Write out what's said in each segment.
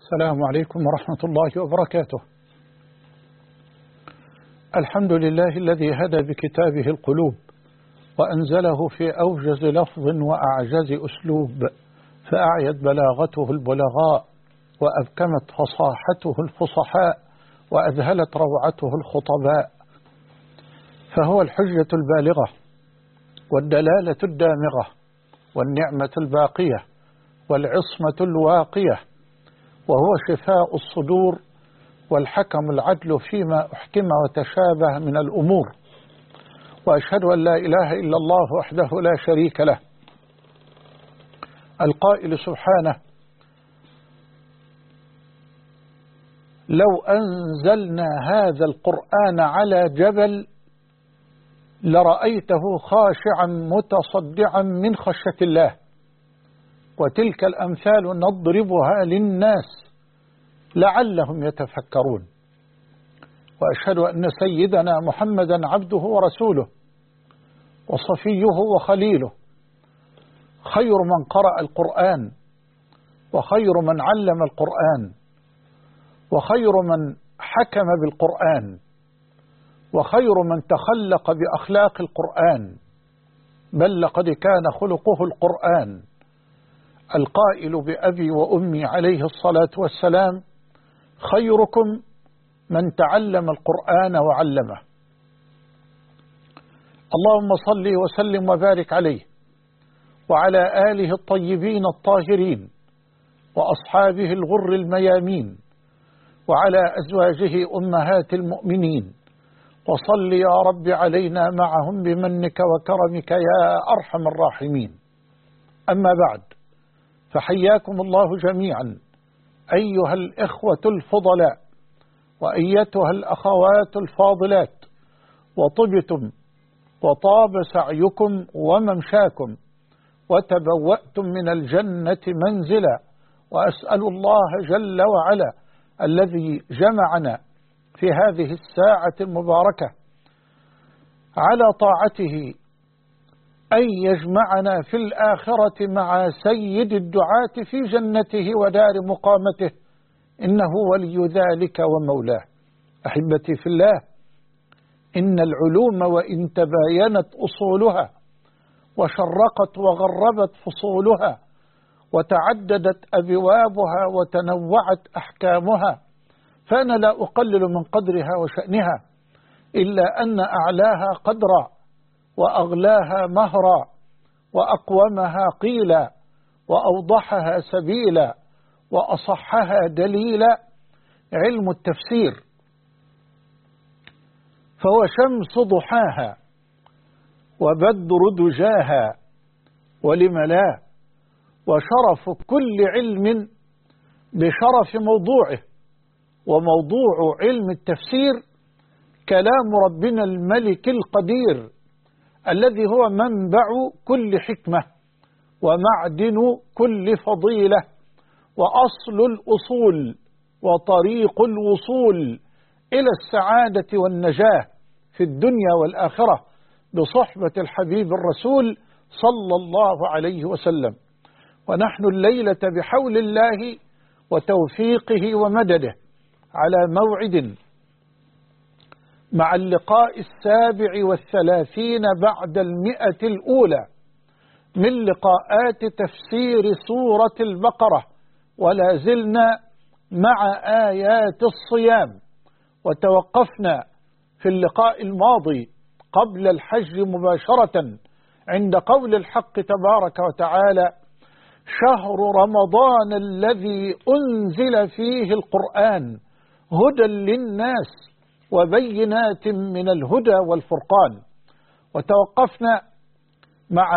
السلام عليكم ورحمة الله وبركاته. الحمد لله الذي هدى بكتابه القلوب وأنزله في أوجز لفظ وأعجز أسلوب، فأعيت بلاغته البلغاء وأبكمت فصاحته الفصحاء وأذهلت روعته الخطباء، فهو الحجة البالغة والدلالة الدامغة والنعمة الباقية والعصمة الواقية، وهو شفاء الصدور والحكم العدل فيما أحكم وتشابه من الأمور. وأشهد أن لا إله إلا الله وحده لا شريك له، القائل سبحانه: لو أنزلنا هذا القرآن على جبل لرأيته خاشعا متصدعا من خشية الله. وتلك الأمثال نضربها للناس لعلهم يتفكرون. وأشهد أن سيدنا محمدا عبده ورسوله وصفيه وخليله، خير من قرأ القرآن وخير من علم القرآن وخير من حكم بالقرآن وخير من تخلق بأخلاق القرآن، بل لقد كان خلقه القرآن، القائل بأبي وأمي عليه الصلاة والسلام: خيركم من تعلم القرآن وعلمه. اللهم صل وسلم وبارك عليه وعلى آله الطيبين الطاهرين وأصحابه الغر الميامين وعلى أزواجه أمهات المؤمنين، وصل يا رب علينا معهم بمنك وكرمك يا أرحم الراحمين. أما بعد، فحياكم الله جميعا أيها الإخوة الفضلاء وأيتها الأخوات الفاضلات، وطبتم وطاب سعيكم وممشاكم وتبوأتم من الجنة منزلا، وأسأل الله جل وعلا الذي جمعنا في هذه الساعة المباركة على طاعته أن يجمعنا في الآخرة مع سيد الدعاة في جنته ودار مقامته، إنه ولي ذلك ومولاه. أحبتي في الله، إن العلوم وإن تباينت أصولها وشرقت وغربت فصولها وتعددت أبوابها وتنوعت أحكامها، فأنا لا أقلل من قدرها وشأنها، إلا أن أعلاها قدرا وأغلاها مهرا وأقومها قيلا وأوضحها سبيلا وأصحها دليلا علم التفسير، فهو شمس ضحاها وبدر دجاها ولم لا، وشرف كل علم بشرف موضوعه. وموضوع علم التفسير كلام ربنا الملك القدير الذي هو منبع كل حكمة ومعدن كل فضيلة وأصل الأصول وطريق الوصول إلى السعادة والنجاة في الدنيا والآخرة بصحبة الحبيب الرسول صلى الله عليه وسلم. ونحن الليلة بحول الله وتوفيقه ومدده على موعد مع اللقاء 37 بعد 100 الأولى من لقاءات تفسير سورة البقرة، ولا زلنا مع آيات الصيام. وتوقفنا في اللقاء الماضي قبل الحج مباشرة عند قول الحق تبارك وتعالى: شهر رمضان الذي أنزل فيه القرآن هدى للناس وبينات من الهدى والفرقان. وتوقفنا مع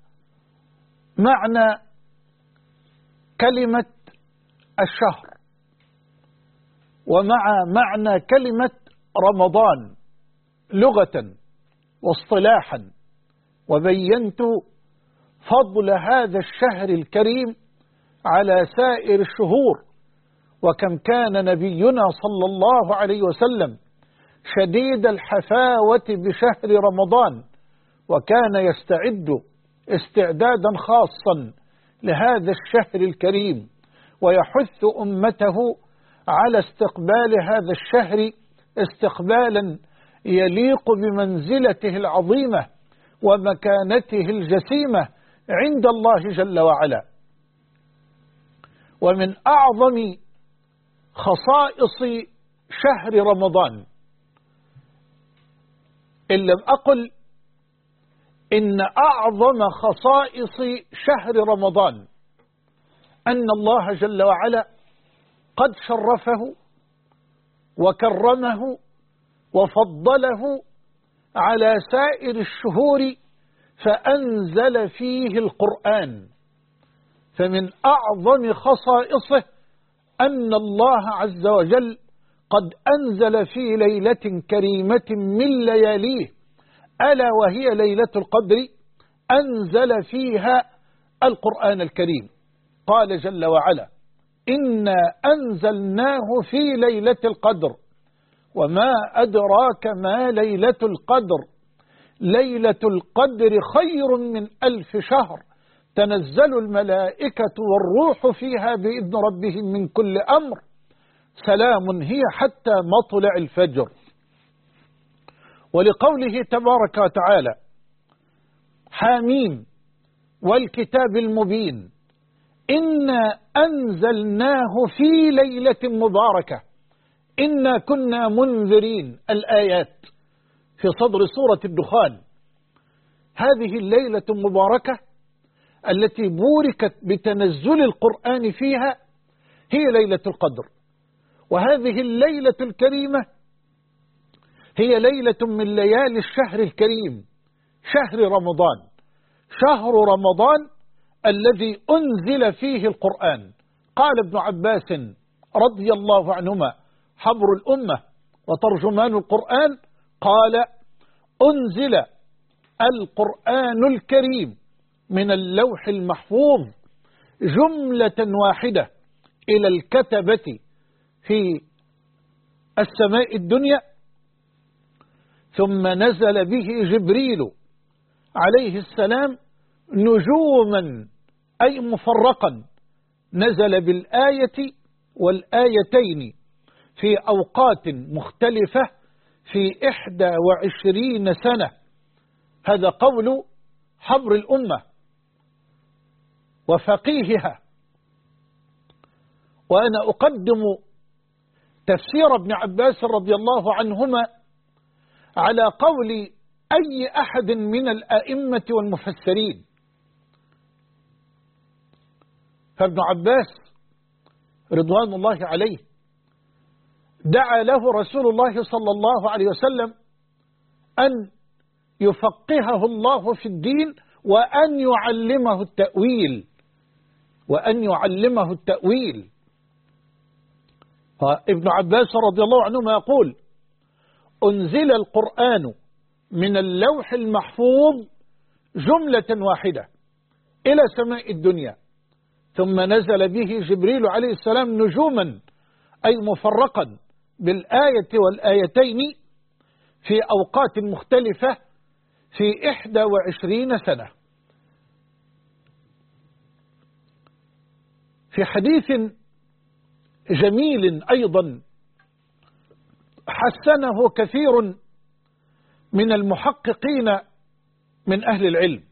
معنى كلمة الشهر ومع معنى كلمة رمضان لغة واصطلاحا، وبينت فضل هذا الشهر الكريم على سائر الشهور، وكم كان نبينا صلى الله عليه وسلم شديد الحفاوة بشهر رمضان، وكان يستعد استعدادا خاصا لهذا الشهر الكريم ويحث أمته على استقبال هذا الشهر استقبالا يليق بمنزلته العظيمة ومكانته الجسيمة عند الله جل وعلا. ومن أعظم خصائص شهر رمضان، إن لم أقل إن أعظم خصائص شهر رمضان أن الله جل وعلا قد شرفه وكرمه وفضله على سائر الشهور فأنزل فيه القرآن. فمن أعظم خصائصه أن الله عز وجل قد أنزل في ليلة كريمة من لياليه ألا وهي ليلة القدر أنزل فيها القرآن الكريم. قال جل وعلا: إنا أنزلناه في ليلة القدر وما أدراك ما ليلة القدر ليلة القدر خير من 1000 شهر تنزل الملائكة والروح فيها بإذن ربهم من كل أمر سلام هي حتى مطلع الفجر. ولقوله تبارك وتعالى: حاميم والكتاب المبين إنا أنزلناه في ليلة مباركة إنا كنا منذرين. الآيات في صدر سورة الدخان. هذه الليلة المباركة التي بوركت بتنزل القرآن فيها هي ليلة القدر. وهذه الليلة الكريمة هي ليلة من ليالي الشهر الكريم شهر رمضان، شهر رمضان الذي أنزل فيه القرآن. قال ابن عباس رضي الله عنهما حبر الأمة وترجمان القرآن قال: أنزل القرآن الكريم من اللوح المحفوظ جملة واحدة إلى الكتبة في السماء الدنيا، ثم نزل به جبريل عليه السلام نجوما أي مفرقا، نزل بالآية والآيتين في أوقات مختلفة في 21 سنة. هذا قول حبر الأمة وفقيهها. وأنا أقدم تفسير ابن عباس رضي الله عنهما على قول أي أحد من الأئمة والمفسرين. فابن عباس رضوان الله عليه دعا له رسول الله صلى الله عليه وسلم أن يفقهه الله في الدين وأن يعلمه التأويل، وأن يعلمه التأويل. ابن عباس رضي الله عنهما يقول: أنزل القرآن من اللوح المحفوظ جملة واحدة إلى سماء الدنيا، ثم نزل به جبريل عليه السلام نجوما أي مفرقا بالآية والآيتين في أوقات مختلفة في 21 سنة. في حديث جميل أيضا حسنه كثير من المحققين من أهل العلم،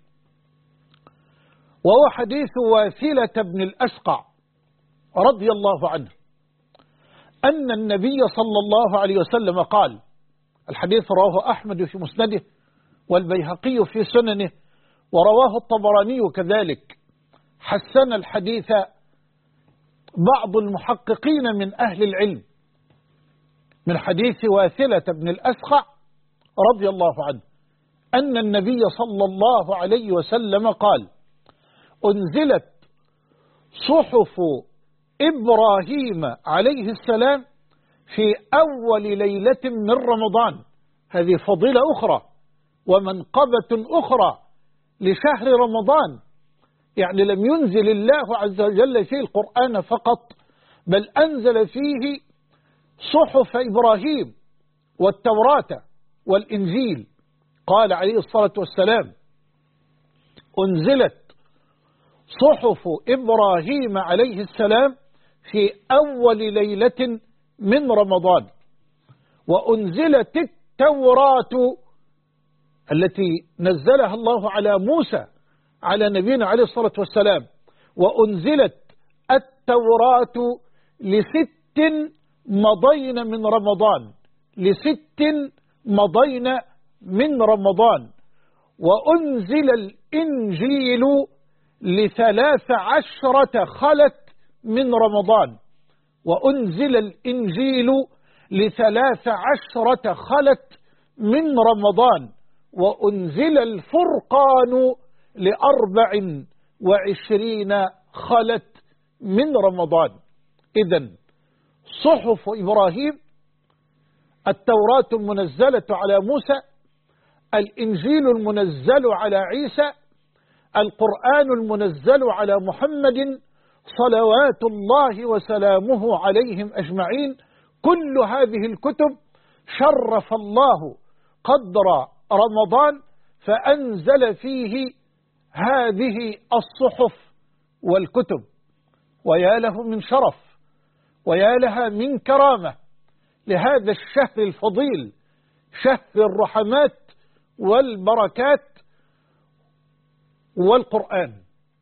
وهو حديث واثلة بن الأسقع رضي الله عنه أن النبي صلى الله عليه وسلم قال، الحديث رواه أحمد في مسنده والبيهقي في سننه ورواه الطبراني كذلك، حسن الحديث بعض المحققين من أهل العلم من حديث واثلة بن الأسقع رضي الله عنه أن النبي صلى الله عليه وسلم قال: أنزلت صحف إبراهيم عليه السلام في أول ليلة من رمضان. هذه فضيلة أخرى ومنقبة أخرى لشهر رمضان، يعني لم ينزل الله عز وجل فيه القرآن فقط، بل أنزل فيه صحف إبراهيم والتوراة والإنجيل. قال عليه الصلاة والسلام: أنزلت صحف إبراهيم عليه السلام في أول ليلة من رمضان. وأنزلت التوراة التي نزلها الله على موسى على نبينا عليه الصلاة والسلام، وأنزلت التوراة ل6 مضين من رمضان، ل6 مضين من رمضان. وأنزل الإنجيل ل13 خلت من رمضان، وأنزل الإنجيل ل13 خلت من رمضان. وأنزل الفرقان ل24 خلت من رمضان. إذن صحف إبراهيم، التوراة المنزلة على موسى، الإنجيل المنزل على عيسى، القرآن المنزل على محمد صلوات الله وسلامه عليهم أجمعين، كل هذه الكتب شرف الله قدر رمضان فأنزل فيه هذه الصحف والكتب. ويا له من شرف ويا لها من كرامة لهذا الشهر الفضيل، شهر الرحمات والبركات والقرآن،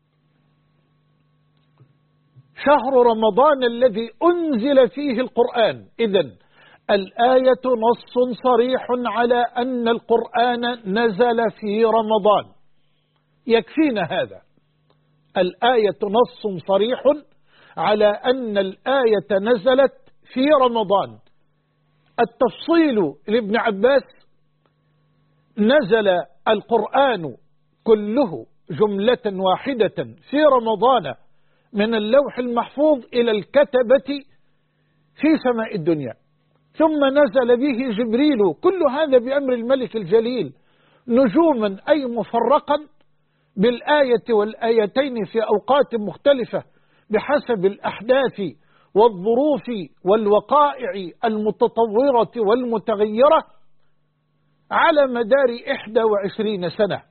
شهر رمضان الذي أنزل فيه القرآن. إذن الآية نص صريح على أن القرآن نزل في رمضان، يكفينا هذا. الآية نص صريح على أن الآية نزلت في رمضان. التفصيل لابن عباس: نزل القرآن كله جملة واحدة في رمضان من اللوح المحفوظ إلى الكتبة في سماء الدنيا، ثم نزل به جبريل، كل هذا بأمر الملك الجليل، نجوما أي مفرقا بالآية والآيتين في أوقات مختلفة بحسب الأحداث والظروف والوقائع المتطورة والمتغيرة على مدار 21 سنة.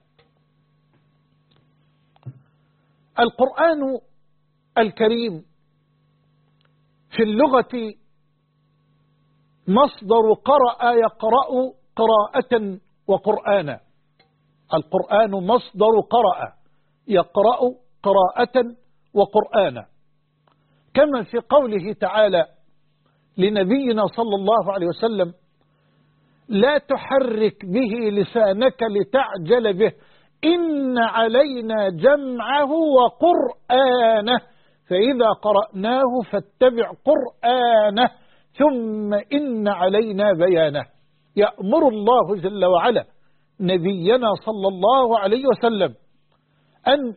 القرآن الكريم في اللغة مصدر قرأ يقرأ قراءة وقرآنا. القرآن مصدر قرأ يقرأ قراءة وقرآنا، كما في قوله تعالى لنبينا صلى الله عليه وسلم: لا تحرك به لسانك لتعجل به إن علينا جمعه وقرآنه فإذا قرأناه فاتبع قرآنه ثم إن علينا بيانه. يأمر الله جل وعلا نبينا صلى الله عليه وسلم أن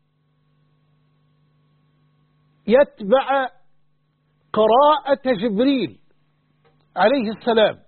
يتبع قراءة جبريل عليه السلام،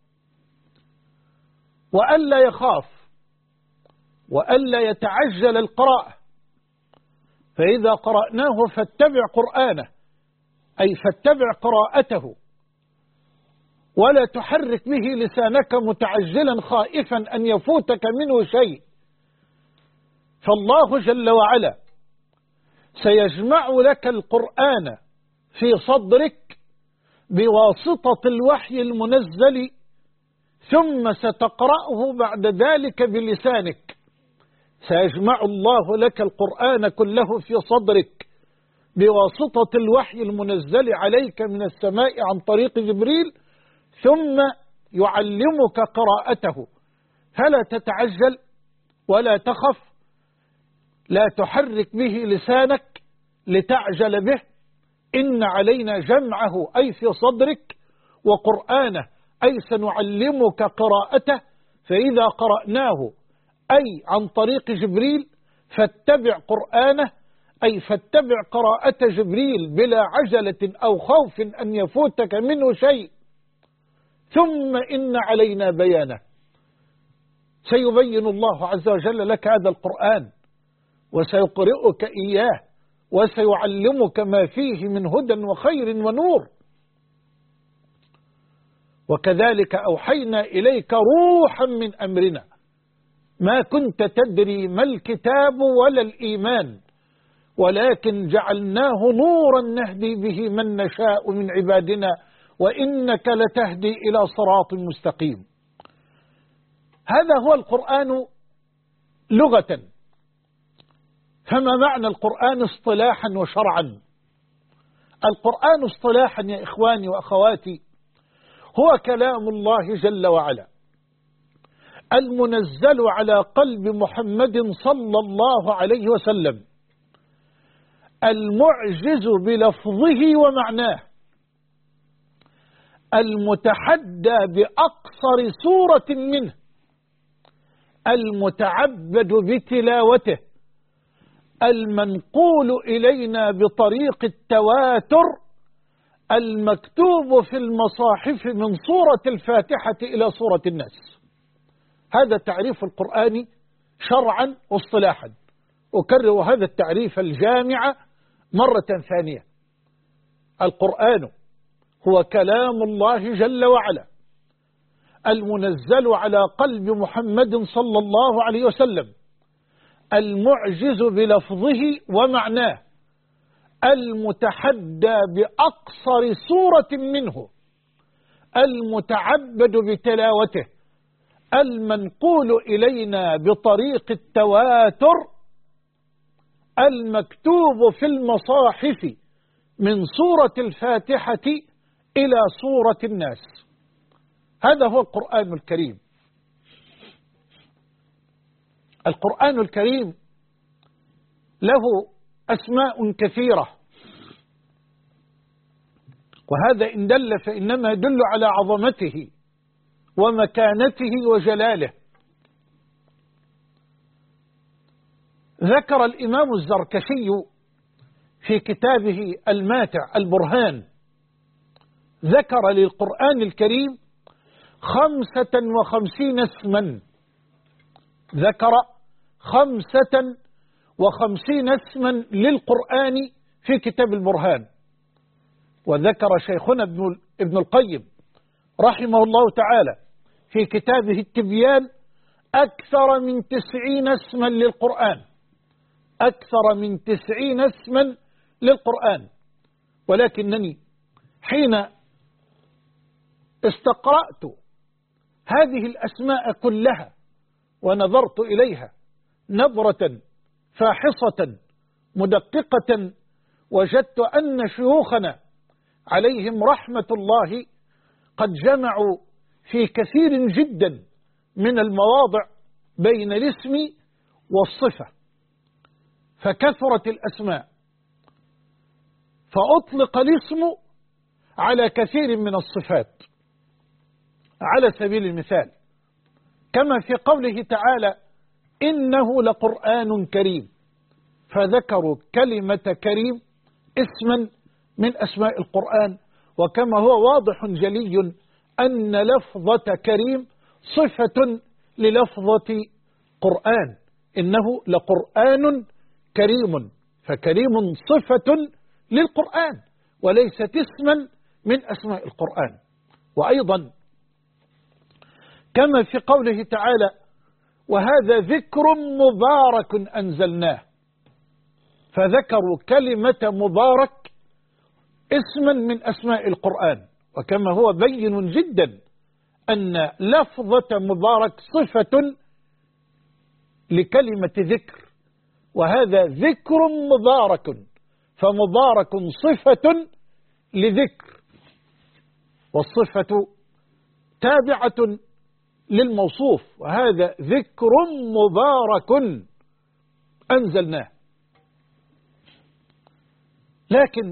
وألا يخاف وألا يتعجل القراءة، فإذا قرأناه فاتبع قرآنه أي فاتبع قراءته، ولا تحرك به لسانك متعجلا خائفا أن يفوتك منه شيء. فالله جل وعلا سيجمع لك القرآن في صدرك بواسطة الوحي المنزل، ثم ستقرأه بعد ذلك بلسانك. سيجمع الله لك القرآن كله في صدرك بواسطة الوحي المنزل عليك من السماء عن طريق جبريل، ثم يعلمك قراءته، فلا تتعجل ولا تخف. لا تحرك به لسانك لتعجل به، إن علينا جمعه أي في صدرك، وقرآنه أي سنعلمك قراءته، فإذا قرأناه أي عن طريق جبريل فاتبع قرآنه أي فاتبع قراءة جبريل بلا عجلة أو خوف أن يفوتك منه شيء، ثم إن علينا بيانه. سيبين الله عز وجل لك هذا القرآن وسيقرئك إياه وسيعلمك ما فيه من هدى وخير ونور. وكذلك أوحينا إليك روحا من أمرنا ما كنت تدري ما الكتاب ولا الإيمان ولكن جعلناه نورا نهدي به من نشاء من عبادنا وإنك لتهدي إلى صراط مستقيم. هذا هو القرآن لغة. فما معنى القرآن اصطلاحا وشرعا؟ القرآن اصطلاحا يا إخواني وأخواتي هو كلام الله جل وعلا المنزل على قلب محمد صلى الله عليه وسلم، المعجز بلفظه ومعناه، المتحدى بأقصر سورة منه، المتعبد بتلاوته، المنقول إلينا بطريق التواتر، المكتوب في المصاحف من سورة الفاتحة إلى سورة الناس. هذا تعريف القرآن شرعا واصطلاحا. أكرر هذا التعريف الجامع مرة ثانية: القرآن هو كلام الله جل وعلا المنزل على قلب محمد صلى الله عليه وسلم، المعجز بلفظه ومعناه، المتحدى بأقصر سورة منه، المتعبد بتلاوته، المنقول إلينا بطريق التواتر، المكتوب في المصاحف من سورة الفاتحة إلى سورة الناس. هذا هو القرآن الكريم. القرآن الكريم له أسماء كثيرة، وهذا إن دل فإنما يدل على عظمته ومكانته وجلاله. ذكر الإمام الزركشي في كتابه الماتع البرهان، ذكر للقرآن الكريم 55 اسما، ذكر 55 اسما للقرآن في كتاب البرهان. وذكر شيخنا ابن القيم رحمه الله تعالى في كتابه التبيان أكثر من 90 اسما للقرآن، أكثر من 90 اسما للقرآن. ولكنني حين استقرأت هذه الأسماء كلها ونظرت إليها نظرة فاحصة مدققة، وجدت أن شيوخنا عليهم رحمة الله قد جمعوا في كثير جدا من المواضع بين الاسم والصفة، فكثرت الأسماء، فأطلق الاسم على كثير من الصفات. على سبيل المثال كما في قوله تعالى إنه لقرآن كريم، فذكروا كلمة كريم اسما من أسماء القرآن، وكما هو واضح جلي أن لفظة كريم صفة للفظة قرآن، إنه لقرآن كريم، فكريم صفة للقرآن وليست اسما من أسماء القرآن. وأيضا كما في قوله تعالى وهذا ذكر مبارك أنزلناه، فذكروا كلمة مبارك اسما من أسماء القرآن، وكما هو بين جدا أن لفظة مبارك صفة لكلمة ذكر، وهذا ذكر مبارك، فمبارك صفة لذكر، والصفة تابعة للموصوف، وهذا ذكر مبارك أنزلناه. لكن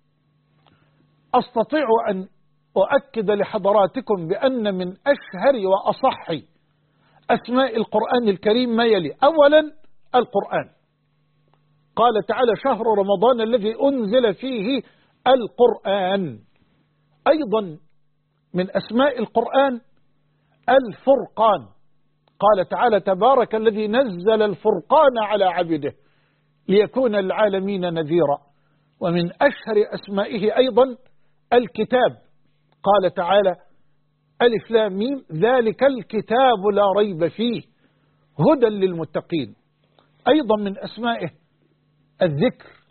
أستطيع أن أؤكد لحضراتكم بأن من أشهر وأصح أسماء القرآن الكريم ما يلي: أولا القرآن، قال تعالى شهر رمضان الذي أنزل فيه القرآن. أيضا من أسماء القرآن الفرقان، قال تعالى تبارك الذي نزل الفرقان على عبده ليكون للعالمين نذيرا. ومن أشهر أسمائه أيضا الكتاب، قال تعالى ألف لام ميم ذلك الكتاب لا ريب فيه هدى للمتقين. أيضا من أسمائه الذكر،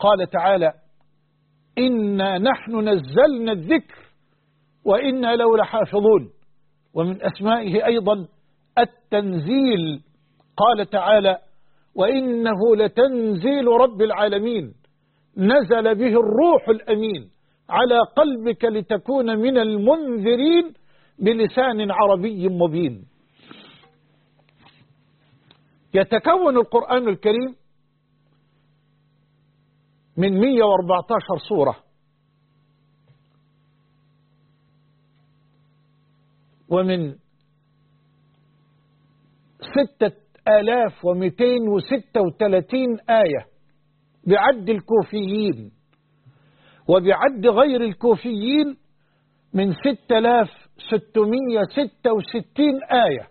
قال تعالى إنا نحن نزلنا الذكر وإنا له لحافظون. ومن أسمائه أيضا التنزيل، قال تعالى وإنه لتنزيل رب العالمين نزل به الروح الأمين على قلبك لتكون من المنذرين بلسان عربي مبين. يتكون القرآن الكريم من 114 سورة، ومن 6236 آية بعد الكوفيين، وبعد غير الكوفيين من 6666 آية،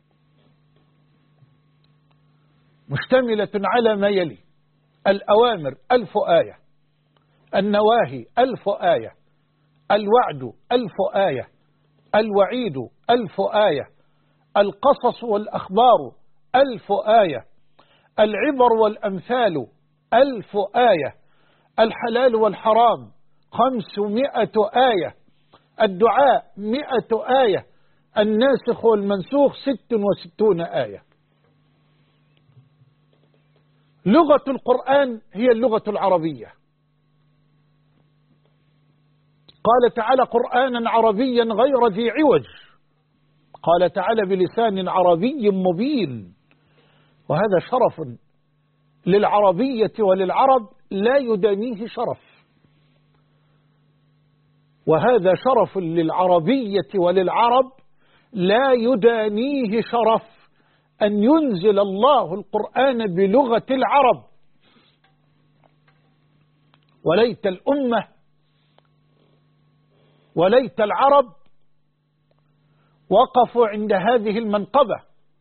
مشتملة على ما يلي: الأوامر 1000 آية، النواهي 1000 آية، الوعد 1000 آية، الوعيد 1000 آية، القصص والأخبار 1000 آية، العبر والأمثال 1000 آية، الحلال والحرام 500 آية، الدعاء 100 آية، الناسخ والمنسوخ 66 آية. لغة القرآن هي اللغة العربية. قال تعالى قرآنا عربيا غير ذي عوج، قال تعالى بلسان عربي مبين. وهذا شرف للعربية وللعرب لا يدانيه شرف، وهذا شرف للعربية وللعرب لا يدانيه شرف أن ينزل الله القرآن بلغة العرب. وليت الأمة وليت العرب وقفوا عند هذه المنقبة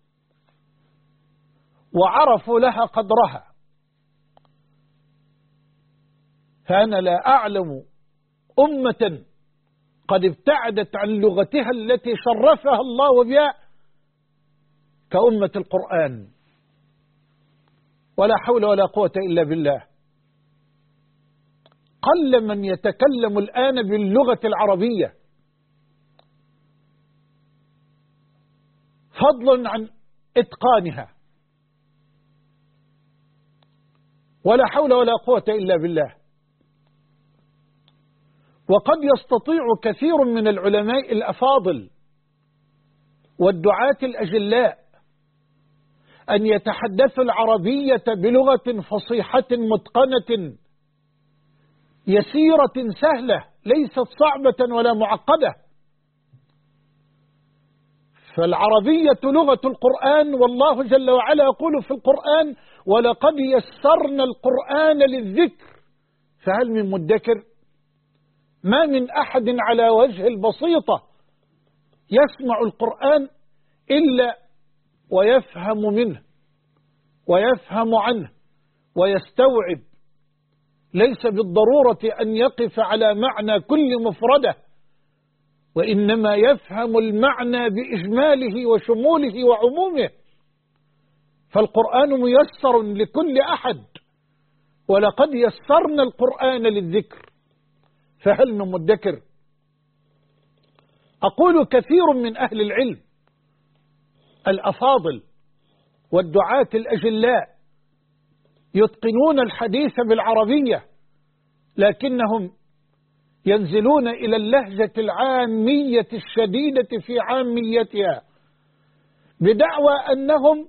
وعرفوا لها قدرها. فأنا لا أعلم أمة قد ابتعدت عن لغتها التي شرفها الله بها كأمة القرآن، ولا حول ولا قوة إلا بالله. قل من يتكلم الآن باللغة العربية، فضلا عن إتقانها، ولا حول ولا قوة إلا بالله. وقد يستطيع كثير من العلماء الأفاضل والدعاة الأجلاء أن يتحدثوا العربية بلغة فصيحة متقنة يسيرة سهلة ليست صعبة ولا معقدة. فالعربية لغة القرآن، والله جل وعلا يقول في القرآن ولقد يسرنا القرآن للذكر فهل من مدكر. ما من أحد على وجه البسيطة يسمع القرآن إلا ويفهم منه ويفهم عنه ويستوعب، ليس بالضرورة أن يقف على معنى كل مفردة، وإنما يفهم المعنى بإجماله وشموله وعمومه. فالقرآن ميسر لكل أحد، ولقد يسرنا القرآن للذكر فهل من مدكر. أقول كثير من أهل العلم الأفاضل والدعاة الأجلاء يتقنون الحديث بالعربية، لكنهم ينزلون إلى اللهجة العامية الشديدة في عاميتها بدعوى أنهم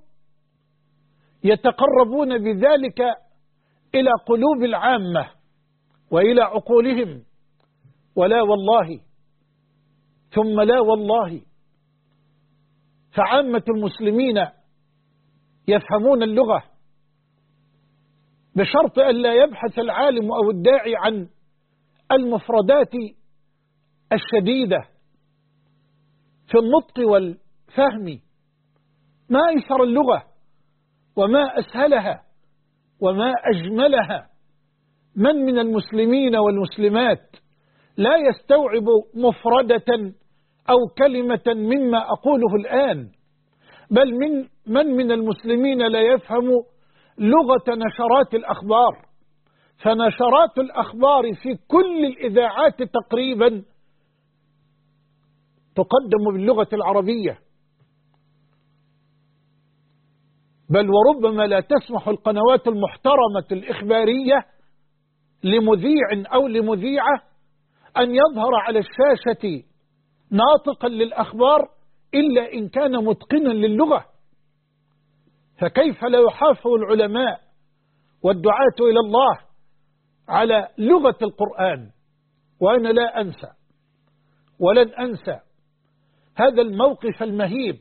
يتقربون بذلك إلى قلوب العامة وإلى عقولهم. ولا والله ثم لا والله، فعامة المسلمين يفهمون اللغة بشرط أن لا يبحث العالم أو الداعي عن المفردات الشديدة في النطق والفهم. ما أيسر اللغة وما أسهلها وما أجملها. من المسلمين والمسلمات لا يستوعب مفردة أو كلمة مما أقوله الآن، بل من المسلمين لا يفهم لغة نشرات الأخبار. فنشرات الأخبار في كل الإذاعات تقريبا تقدم باللغة العربية، بل وربما لا تسمح القنوات المحترمة الإخبارية لمذيع أو لمذيعة أن يظهر على الشاشة ناطقا للأخبار إلا إن كان متقنا للغة. فكيف لا يحافظ العلماء والدعاة إلى الله على لغة القرآن؟ وأنا لا أنسى ولن أنسى هذا الموقف المهيب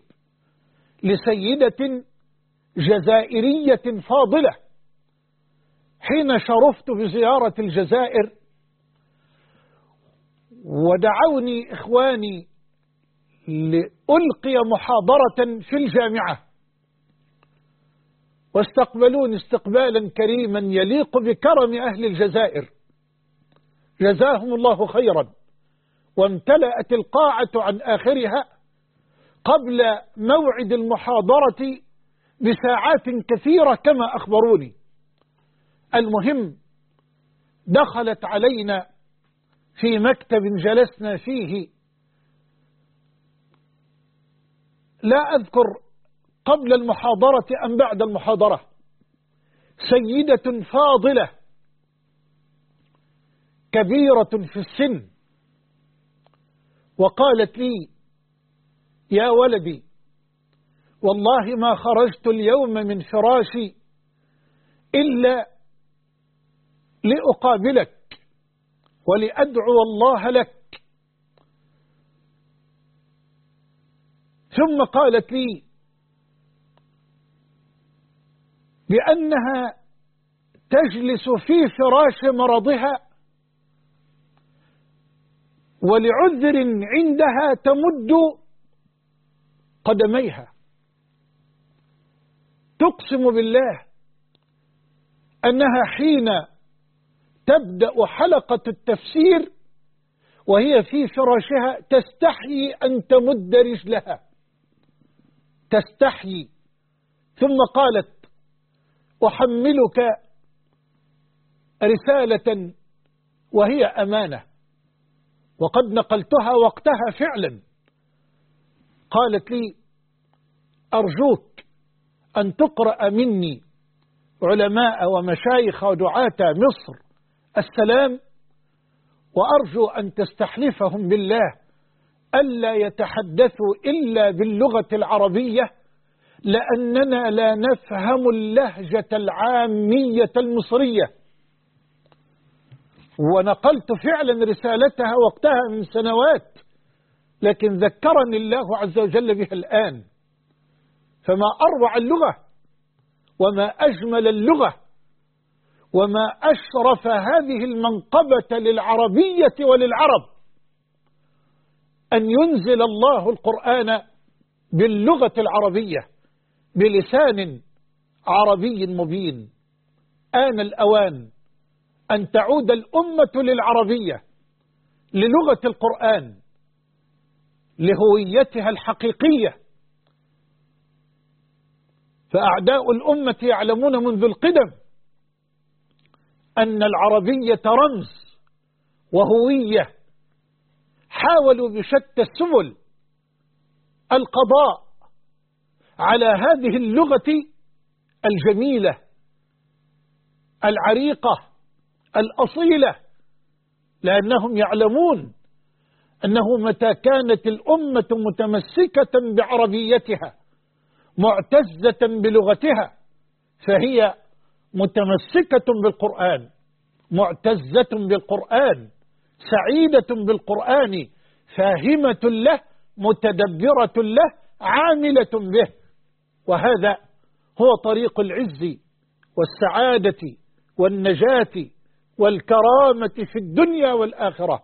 لسيدة جزائرية فاضلة حين شرفت بزيارة الجزائر، ودعوني إخواني لألقي محاضرة في الجامعة، واستقبلوني استقبالا كريما يليق بكرم أهل الجزائر جزاهم الله خيرا، وامتلأت القاعة عن آخرها قبل موعد المحاضرة بساعات كثيرة كما أخبروني. المهم دخلت علينا في مكتب جلسنا فيه، لا أذكر قبل المحاضرة أم بعد المحاضرة، سيدة فاضلة كبيرة في السن، وقالت لي: يا ولدي، والله ما خرجت اليوم من فراشي إلا لأقابلك ولأدعو الله لك. ثم قالت لي بأنها تجلس في فراش مرضها ولعذر عندها تمد قدميها. تقسم بالله أنها حين تبدأ حلقة التفسير وهي في فراشها تستحيي أن تمد رجلها، تستحيي. ثم قالت: أحملك رسالة وهي أمانة، وقد نقلتها وقتها فعلا. قالت لي: أرجوك أن تقرأ مني علماء ومشايخ ودعاة مصر السلام، وأرجو أن تستحلفهم بالله ألا يتحدثوا إلا باللغة العربية، لأننا لا نفهم اللهجة العامية المصرية. ونقلت فعلا رسالتها وقتها من سنوات، لكن ذكرني الله عز وجل بها الآن. فما أروع اللغة وما أجمل اللغة وما أشرف هذه المنقبة للعربية وللعرب أن ينزل الله القرآن باللغة العربية بلسان عربي مبين. آن الأوان أن تعود الأمة للعربية، للغة القرآن، لهويتها الحقيقية. فأعداء الأمة يعلمون منذ القدم أن العربية رمز وهوية. حاولوا بشتى السبل القضاء على هذه اللغة الجميلة العريقة الأصيلة، لأنهم يعلمون أنه متى كانت الأمة متمسكة بعربيتها معتزة بلغتها فهي متمسكة بالقرآن، معتزة بالقرآن، سعيدة بالقرآن، فاهمة له، متدبرة له، عاملة به. وهذا هو طريق العز والسعادة والنجاة والكرامة في الدنيا والآخرة.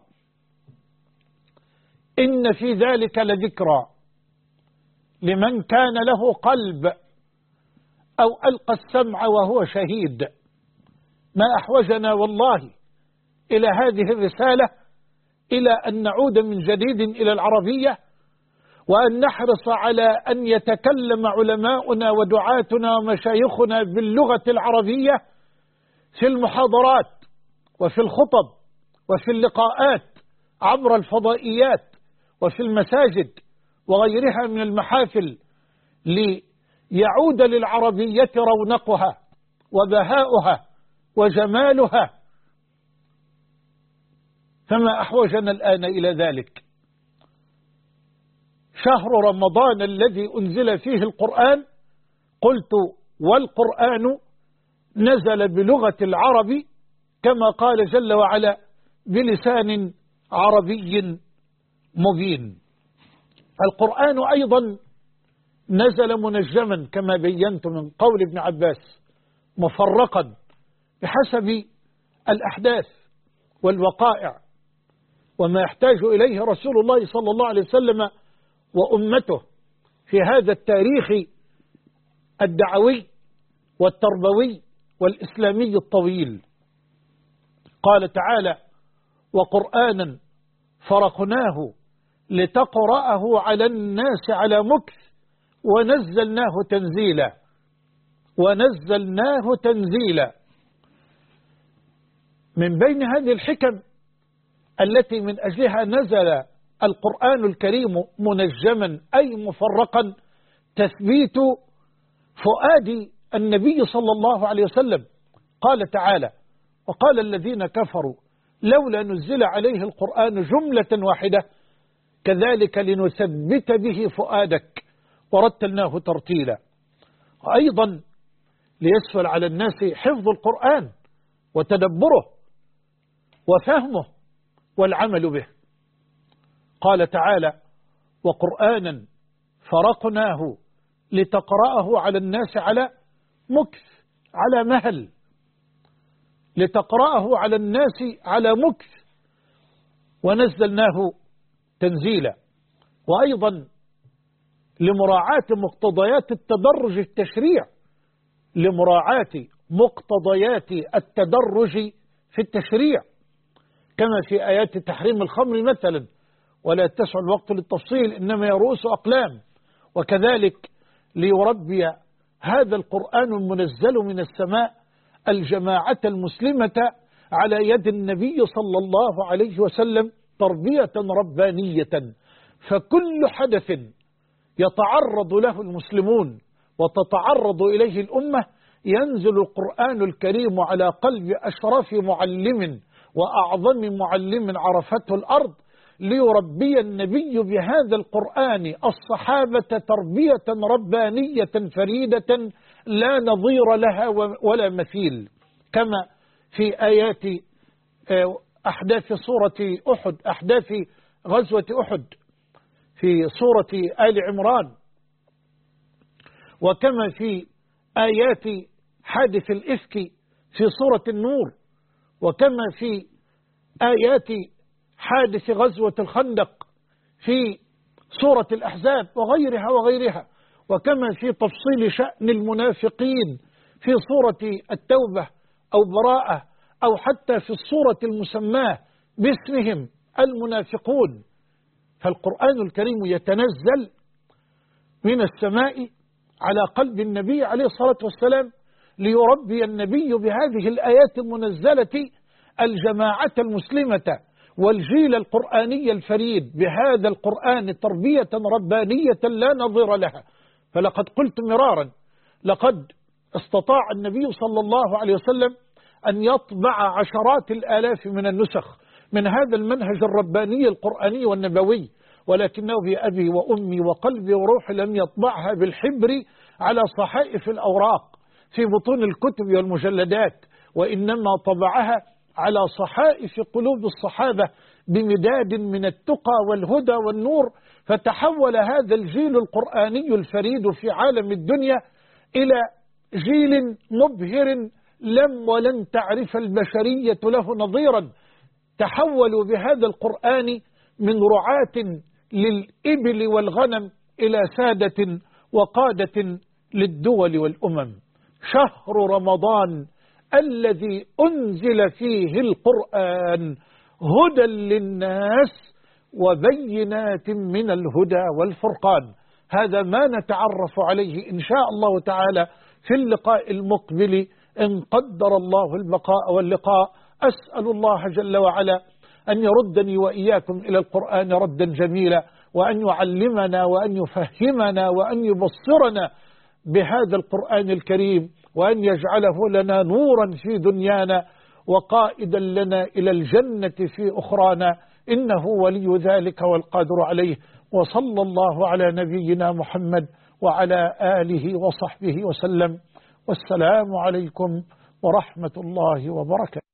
إن في ذلك لذكرى لمن كان له قلب أو ألقى السمع وهو شهيد. ما أحوجنا والله إلى هذه الرسالة إلى أن نعود من جديد إلى العربية، وأن نحرص على أن يتكلم علماؤنا ودعاتنا ومشايخنا باللغة العربية في المحاضرات وفي الخطب وفي اللقاءات عبر الفضائيات وفي المساجد وغيرها من المحافل ليعود للعربية رونقها وبهاؤها وجمالها. فما أحوجنا الآن إلى ذلك؟ شهر رمضان الذي أنزل فيه القرآن، قلت والقرآن نزل بلغة العرب كما قال جل وعلا بلسان عربي مبين. القرآن أيضا نزل منجما كما بينت من قول ابن عباس، مفرقا بحسب الأحداث والوقائع وما يحتاج إليه رسول الله صلى الله عليه وسلم وأمته في هذا التاريخ الدعوي والتربوي والإسلامي الطويل. قال تعالى: وقرآنا فرقناه لتقرأه على الناس على مكث ونزلناه تنزيلا. ونزلناه تنزيلا. من بين هذه الحكم التي من أجلها نزل القرآن الكريم منجما أي مفرقا تثبيت فؤاد النبي صلى الله عليه وسلم. قال تعالى: وقال الذين كفروا لولا نزل عليه القرآن جملة واحدة كذلك لنثبت به فؤادك ورتلناه ترتيلا. وأيضا ليسهل على الناس حفظ القرآن وتدبره وفهمه والعمل به. قال تعالى: وقرآنا فرقناه لتقرأه على الناس على مكث، على مهل، لتقرأه على الناس على مكث ونزلناه تنزيلا. وأيضا لمراعاة مقتضيات التدرج التشريع، لمراعاة مقتضيات التدرج في التشريع كما في آيات تحريم الخمر مثلا، ولا تسع الوقت للتفصيل إنما يرؤوس أقلام. وكذلك ليربي هذا القرآن المنزل من السماء الجماعة المسلمة على يد النبي صلى الله عليه وسلم تربية ربانية. فكل حدث يتعرض له المسلمون وتتعرض إليه الأمة ينزل القرآن الكريم على قلب أشرف معلم وأعظم معلم عرفته الأرض ليربي النبي بهذا القرآن الصحابة تربية ربانية فريدة لا نظير لها ولا مثيل، كما في آيات أحداث سورة أحد، أحداث غزوة أحد في سورة آل عمران، وكما في آيات حادث الإفك في سورة النور، وكما في آيات حادث غزوة الخندق في سورة الأحزاب وغيرها وغيرها، وكما في تفصيل شأن المنافقين في سورة التوبة أو براءة، أو حتى في السورة المسماة باسمهم المنافقون. فالقرآن الكريم يتنزل من السماء على قلب النبي عليه الصلاة والسلام ليربي النبي بهذه الآيات المنزلة الجماعة المسلمة والجيل القرآني الفريد بهذا القرآن تربية ربانية لا نظير لها. فلقد قلت مرارا لقد استطاع النبي صلى الله عليه وسلم أن يطبع عشرات الآلاف من النسخ من هذا المنهج الرباني القرآني والنبوي، ولكنه بأبي وأمي وقلبي وروحي لم يطبعها بالحبر على صحائف الأوراق في بطون الكتب والمجلدات، وإنما طبعها على صحائف قلوب الصحابة بمداد من التقى والهدى والنور. فتحول هذا الجيل القرآني الفريد في عالم الدنيا إلى جيل مبهر لم ولن تعرف البشرية له نظيرا. تحولوا بهذا القرآن من رعاة للإبل والغنم إلى سادة وقادة للدول والأمم. شهر رمضان الذي أنزل فيه القرآن هدى للناس وبينات من الهدى والفرقان. هذا ما نتعرف عليه إن شاء الله تعالى في اللقاء المقبل إن قدر الله البقاء واللقاء. أسأل الله جل وعلا أن يردني وإياكم إلى القرآن ردا جميلا، وأن يعلمنا وأن يفهمنا وأن يبصرنا بهذا القرآن الكريم، وأن يجعله لنا نورا في دنيانا وقائدا لنا إلى الجنة في أخرانا، إنه ولي ذلك والقادر عليه. وصلى الله على نبينا محمد وعلى آله وصحبه وسلم، والسلام عليكم ورحمة الله وبركاته.